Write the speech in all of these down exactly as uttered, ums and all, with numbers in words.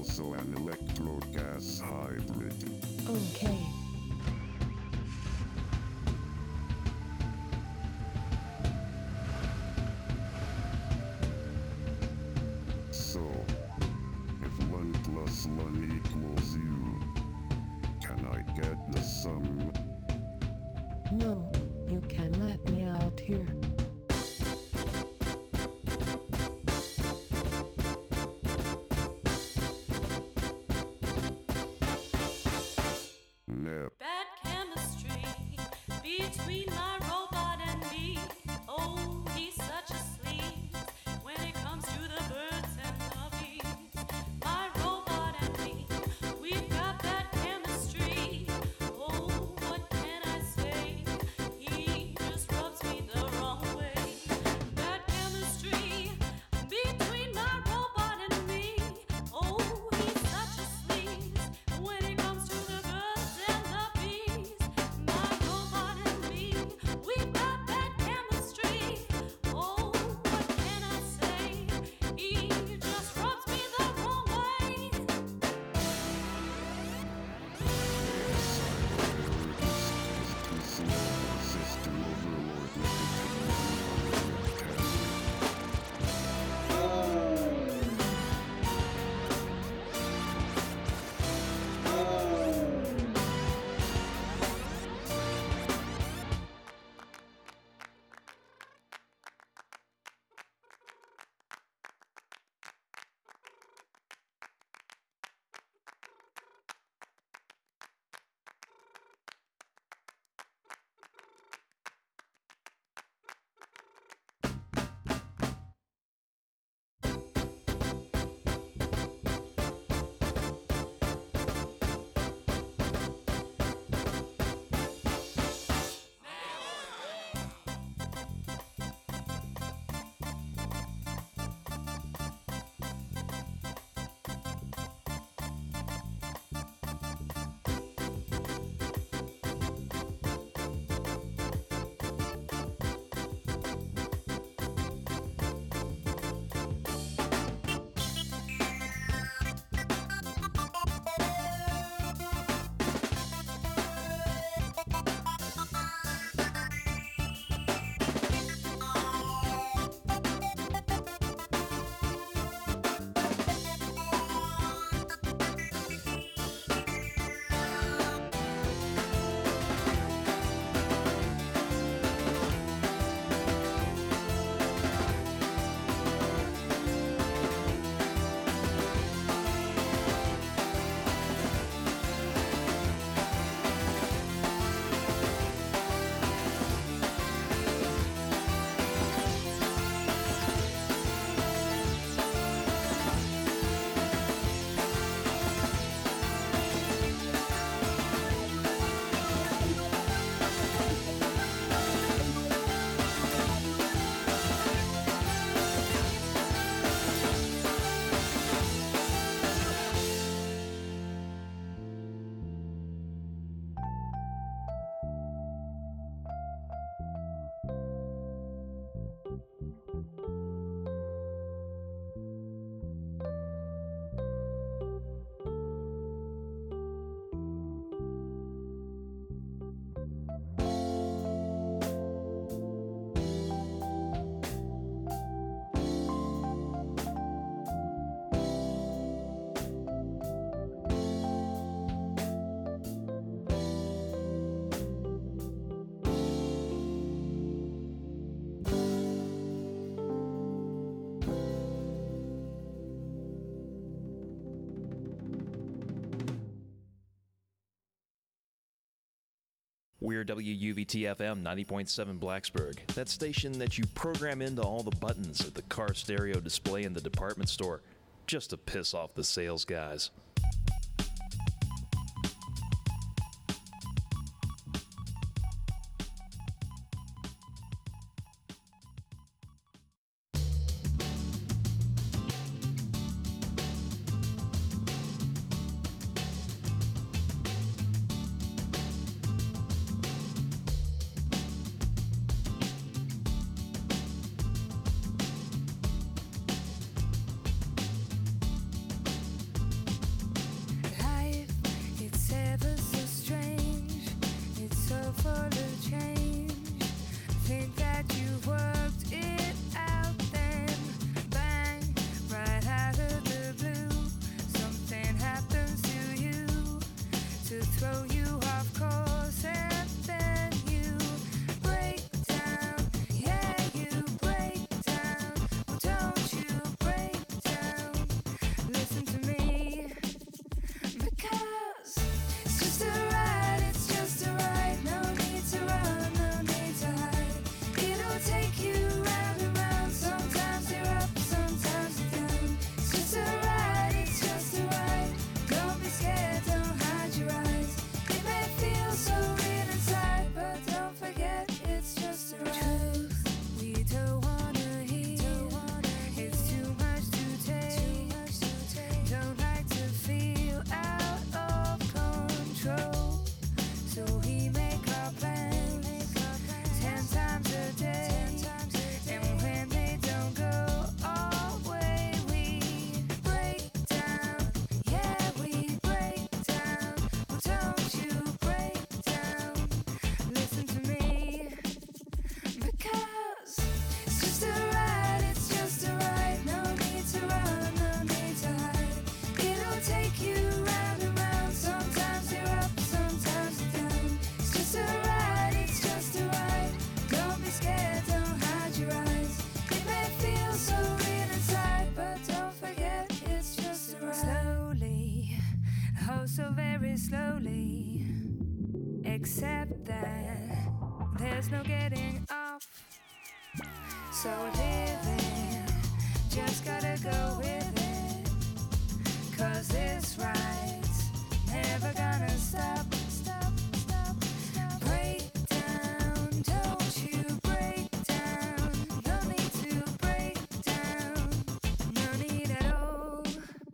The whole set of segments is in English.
also an electro-gas hybrid. Okay. So, if one plus one equals you, can I get the sum? No, you can let me out here. Nip. Bad chemistry between my robot and me. Oh, he's such a sleaze when it comes to the birds and the bees. My robot and me, we've got bad chemistry. Oh, what can I say? He just rubs me the wrong way. Bad chemistry between my robot and me. Oh, he's such a sleaze when it comes to the birds and the bees. My robot and me, we've got bad chemistry. Oh, what can I say? He just rubs me the wrong way. System overload with the technology. We're W U V T F M ninety point seven Blacksburg, that station that you program into all the buttons at the car stereo display in the department store just to piss off the sales guys. think that you've worked it out, then bang, right out of the blue, something happens to you to throw you off course, and then you break down. Yeah, you break down. Well, don't you break down. Listen to me, because it's just a ride, it's just a ride. No need to run, no need to hide. It'll take you round and round. Sometimes you're up, sometimes you're down. It's just a ride, it's just a ride. Don't be scared, don't hide your eyes. It may feel so real inside, but don't forget it's just a ride. Truth we don't wanna hear. It's too much to take. Don't like to feel out of control. So we make our plans ten times a day. And when they don't go our way, we break down. Yeah, we break down. Well, don't you break down. Listen to me, because it's just a ride, it's just a ride. No need to run, no need to hide. It'll take you round and round. Sometimes you're up, sometimes you're down. It's just a ride, it's just a ride. Don't be scared, don't hide your eyes. It may feel so real inside, but don't forget it's just a ride. Slowly, oh so very slowly, accept that there's no getting off. So living, just gotta go with it. Cause this ride's never gonna stop. Stop, stop, stop. Break down, don't you break down. No need to break down, no need at all.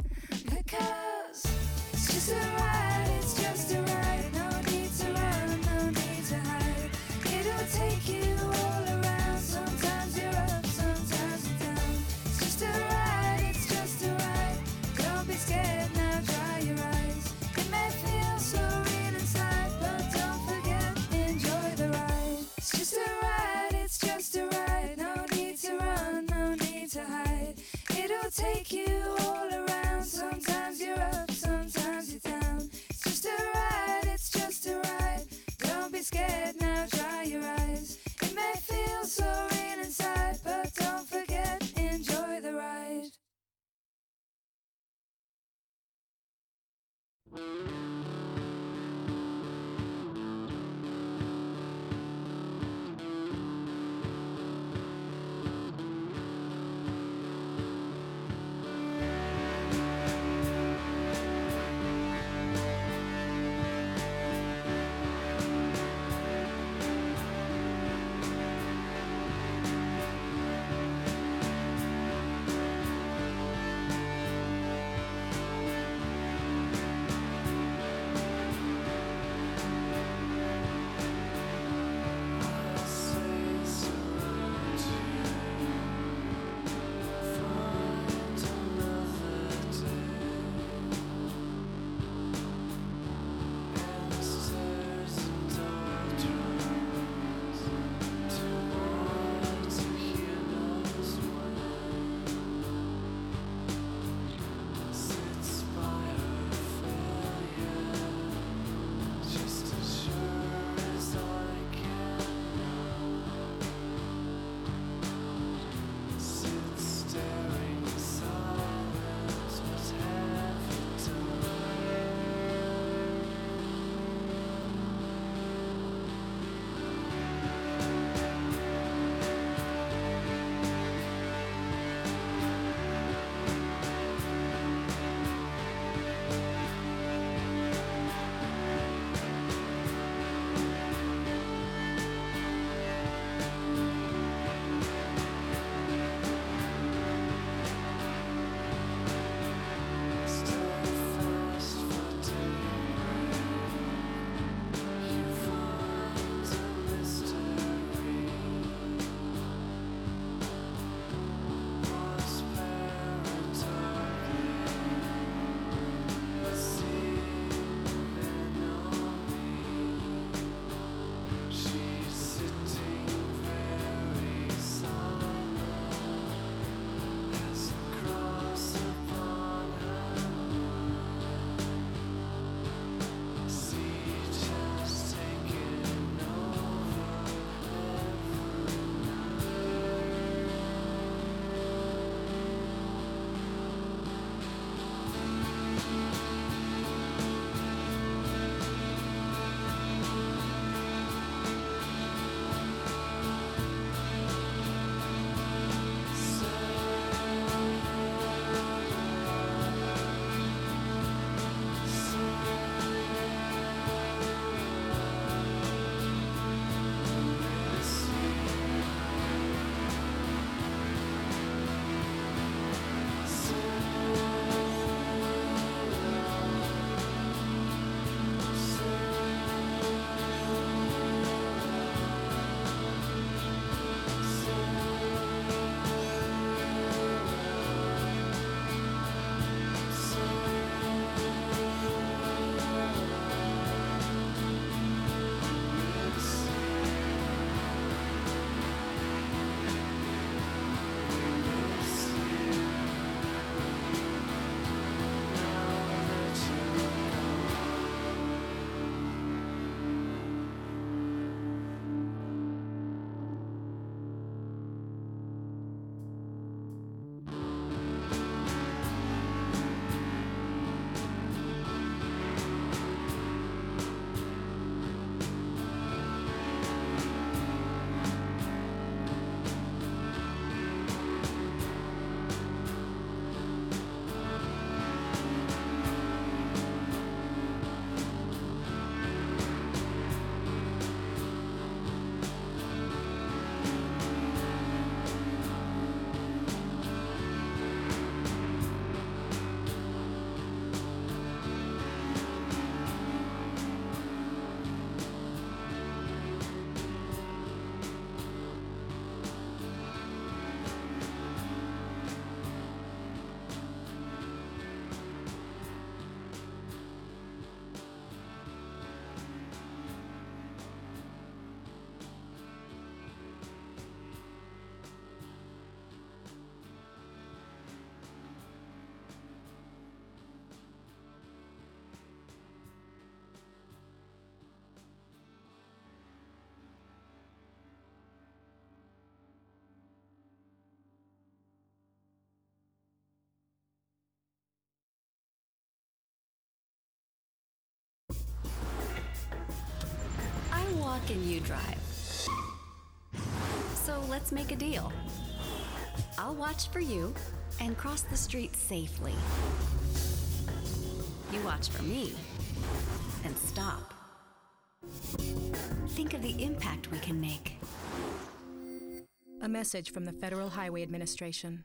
Because it's just a ride, it's just a ride. No need to run, no need to hide. It'll take you all around. Sometimes you're up, sometimes you're down. It's just a ride, it's just a ride. Don't be scared, now dry your eyes. It may feel so real inside, but don't forget, enjoy the ride. It's just a ride, it's just a ride. No need to run, no need to hide. It'll take you all around. Sometimes you're up, sometimes you're down. It's just a ride, it's just a ride. Don't be scared, now dry your eyes. It may feel so real inside, but don't forget, enjoy the ride. park and you drive. So let's make a deal. I'll watch for you and cross the street safely. You watch for me and stop. Think of the impact we can make. A message from the Federal Highway Administration.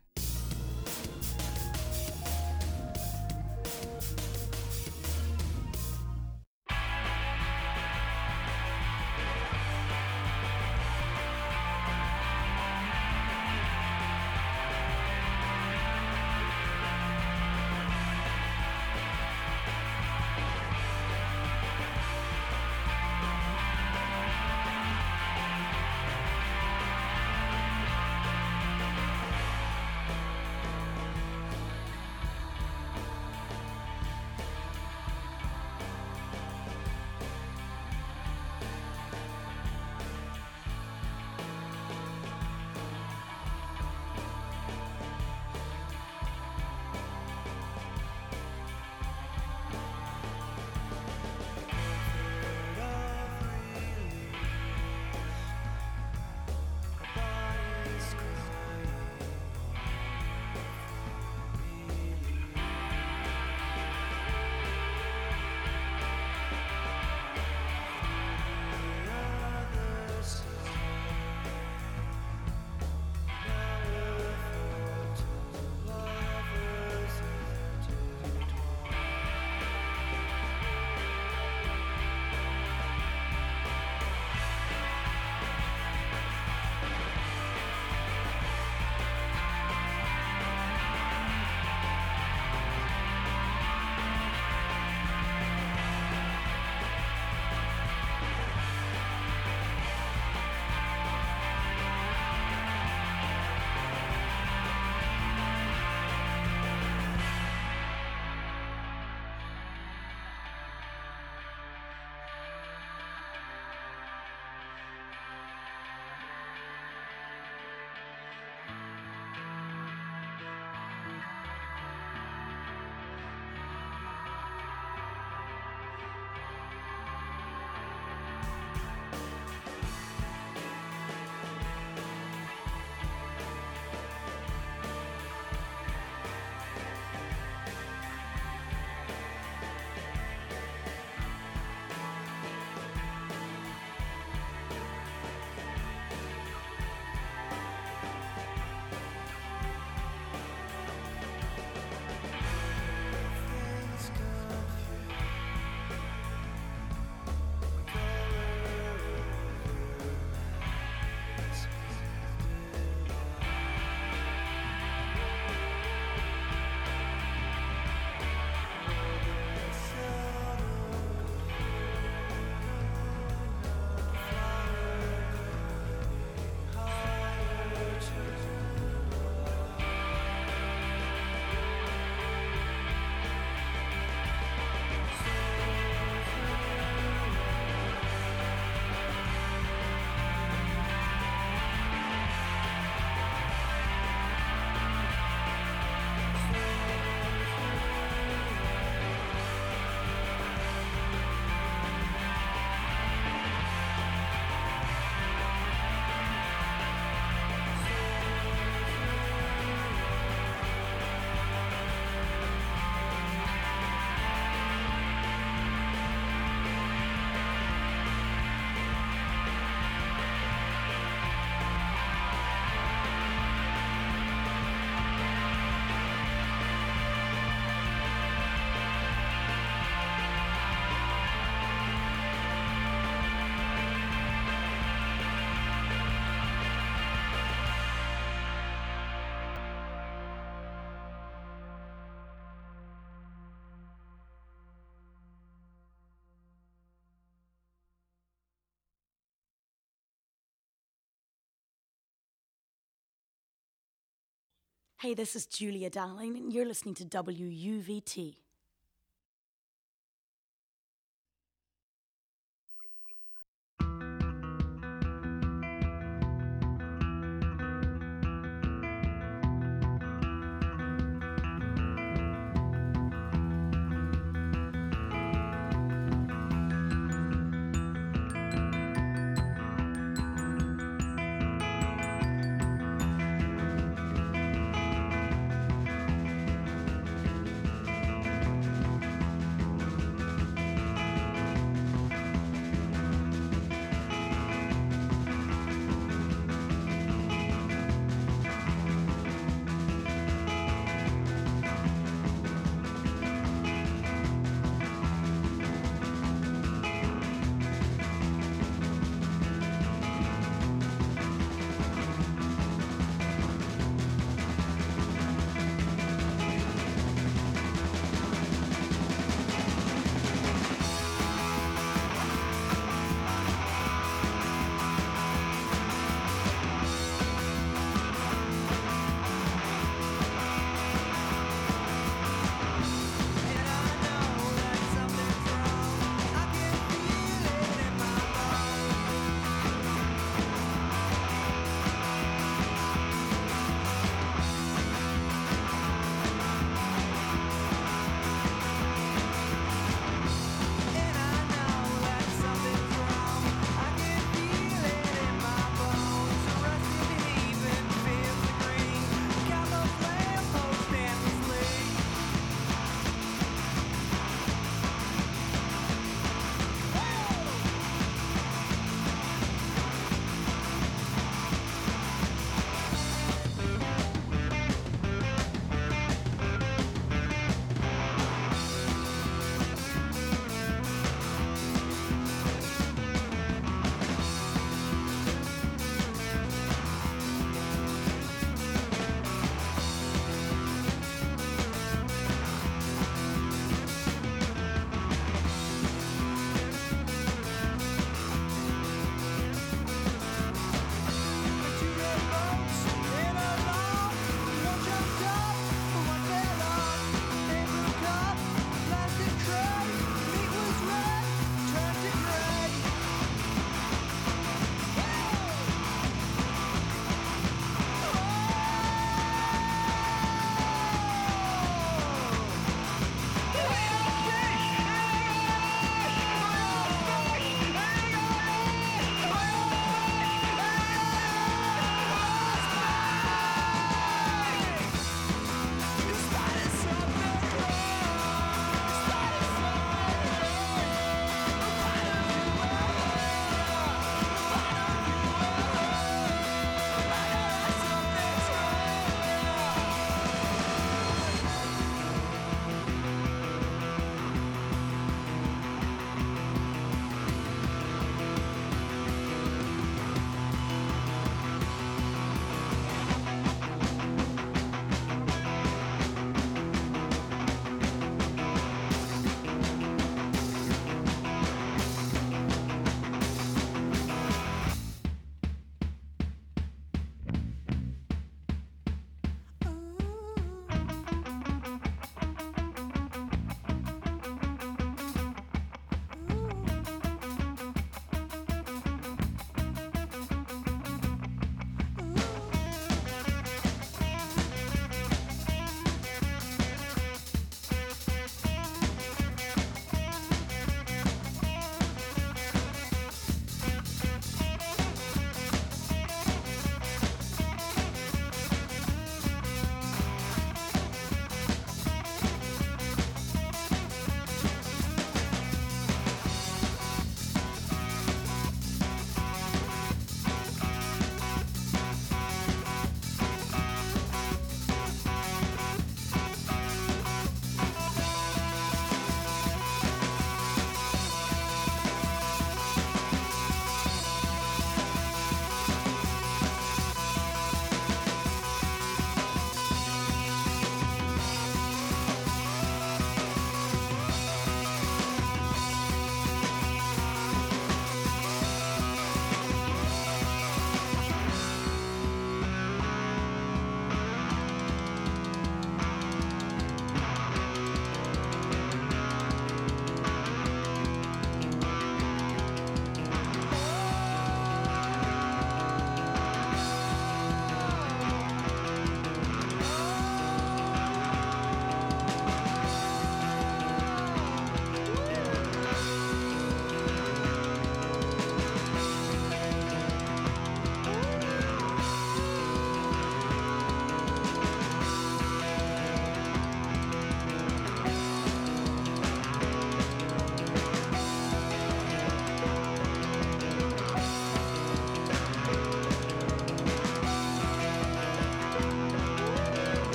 Hey, this is Julia Darling, and you're listening to W U V T.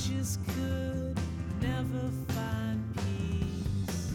just could never find peace.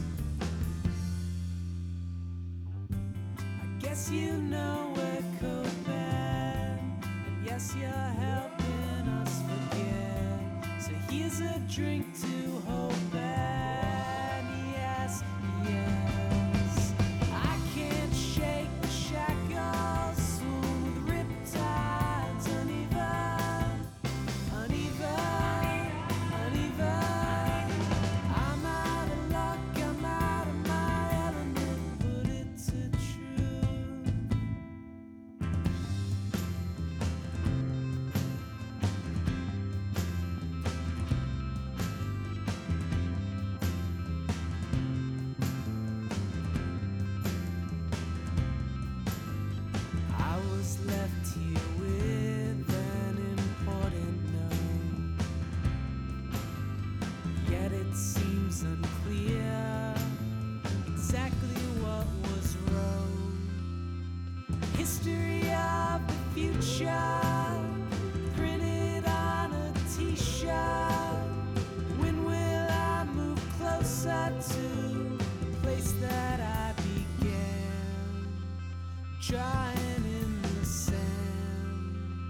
I guess you know we're coping, and yes, you're helping us forget. So here's a drink to hope, and yes, yes. I can't shake the shackles, smooth riptides, uneven, uneven, uneven. I'm out of luck, I'm out of my element, put it to truth. I was left here with an important note, yet it seems unclear exactly what was wrote. History of the future, printed on a t-shirt. When will I move closer to the place that I began? Trying in the sand.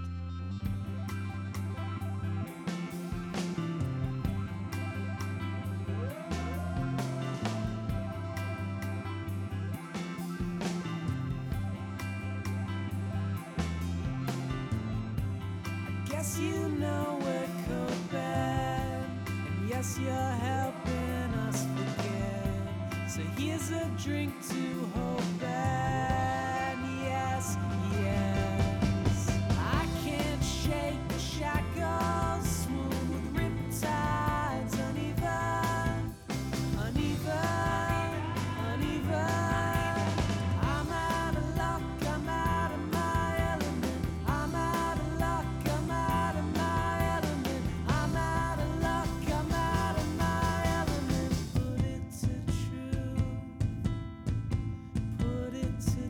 I guess you know we're coping, and yes, you're helping us forget. So here's a drink to hope, and yes, yes. I can't shake the shackles, smooth riptides, uneven, uneven, uneven. I'm out of luck, I'm out of my element. I'm out of luck, I'm out of my element. I'm out of luck, I'm out of my element. Put it to truth, put it to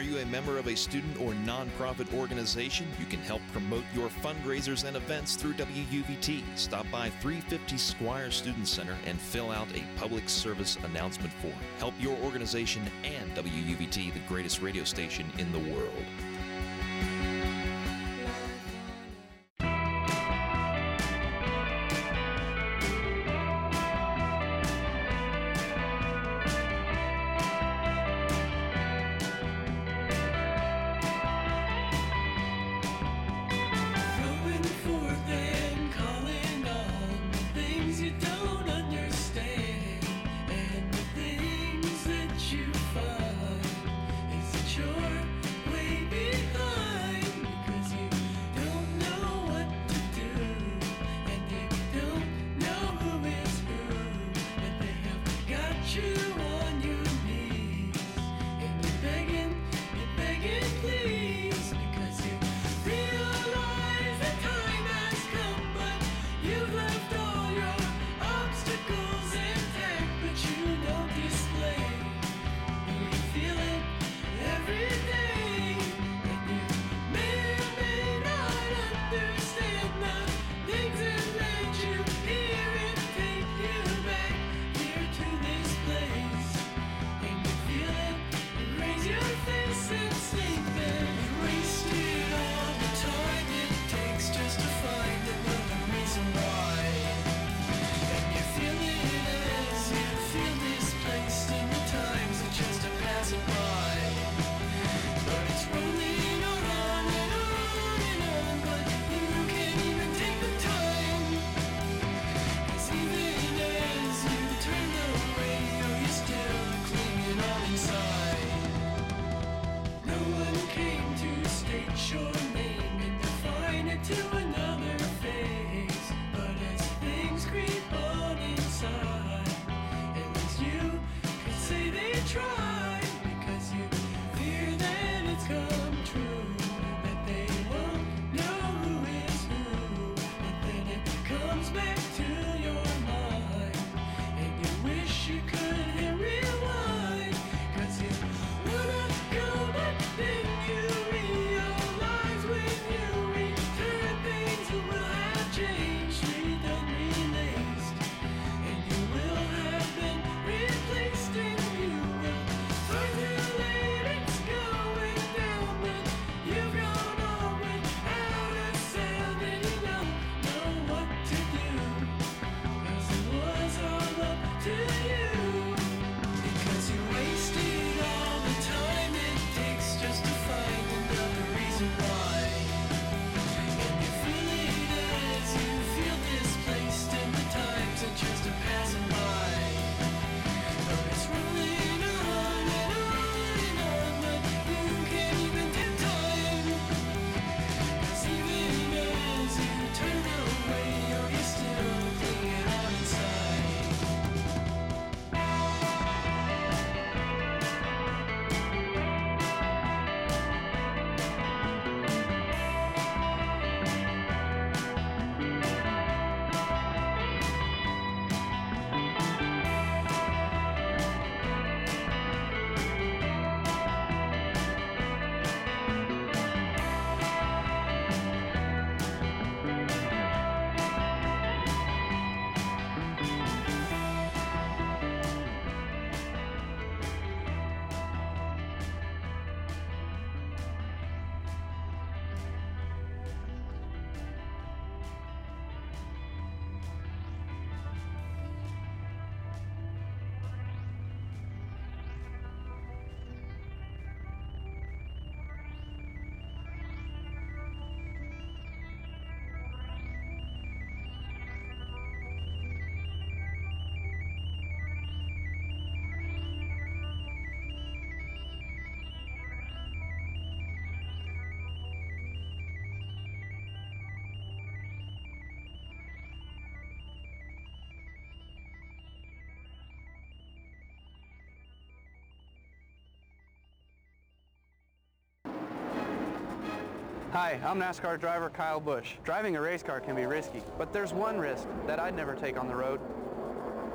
you a member of a student or nonprofit organization? You can help promote your fundraisers and events through W U V T. Stop by three fifty Squire Student Center and fill out a public service announcement form. Help your organization and W U V T, the greatest radio station in the world. Hi, I'm NASCAR driver Kyle Busch. Driving a race car can be risky, but there's one risk that I'd never take on the road.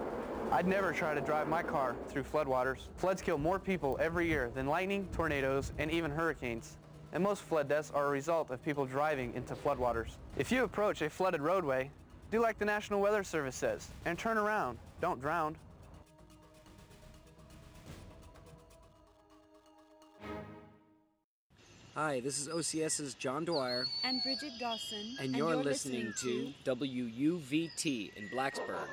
I'd never try to drive my car through floodwaters. Floods kill more people every year than lightning, tornadoes, and even hurricanes. And most flood deaths are a result of people driving into floodwaters. If you approach a flooded roadway, do like the National Weather Service says, and turn around. Don't drown. Hi, this is O C S's John Dwyer. And Bridget Dawson. And, and you're, you're listening, listening to W U V T in Blacksburg.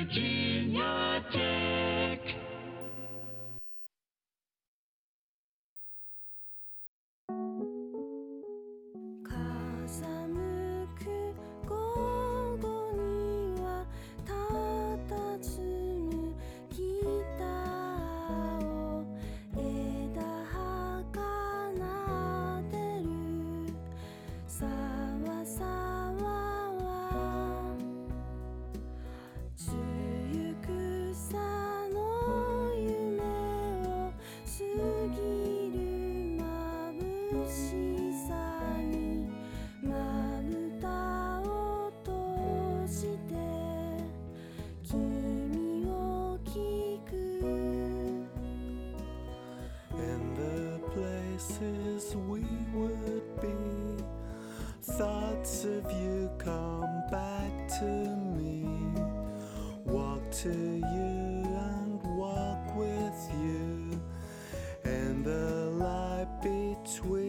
Virginia Tech. We would be, thoughts of you come back to me. Walk to you and walk with you, and the light between